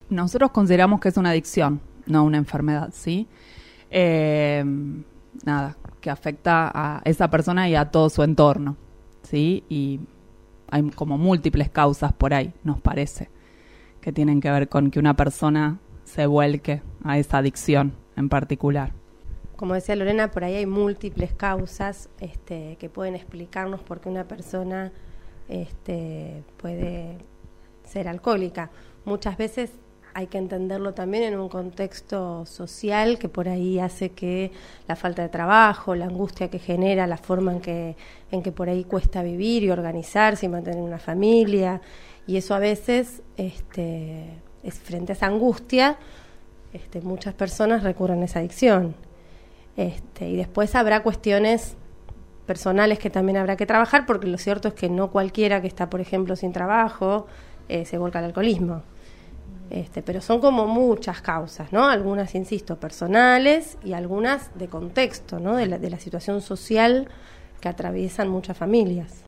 Nosotros consideramos que es una adicción, no una enfermedad, ¿sí? Que afecta a esa persona y a todo su entorno, ¿sí? Y hay como múltiples causas por ahí, nos parece, que tienen que ver con que una persona se vuelque a esa adicción en particular. Como decía Lorena, por ahí hay múltiples causas que pueden explicarnos por qué una persona puede ser alcohólica. Muchas veces hay que entenderlo también en un contexto social que por ahí hace que la falta de trabajo, la angustia que genera, la forma en que por ahí cuesta vivir y organizarse y mantener una familia, y eso a veces es frente a esa angustia muchas personas recurren a esa adicción. Y después habrá cuestiones personales que también habrá que trabajar, porque lo cierto es que no cualquiera que está, por ejemplo, sin trabajo se vuelca al alcoholismo. Pero son como muchas causas, ¿no? Algunas, insisto, personales y algunas de contexto, ¿no? De la situación social que atraviesan muchas familias.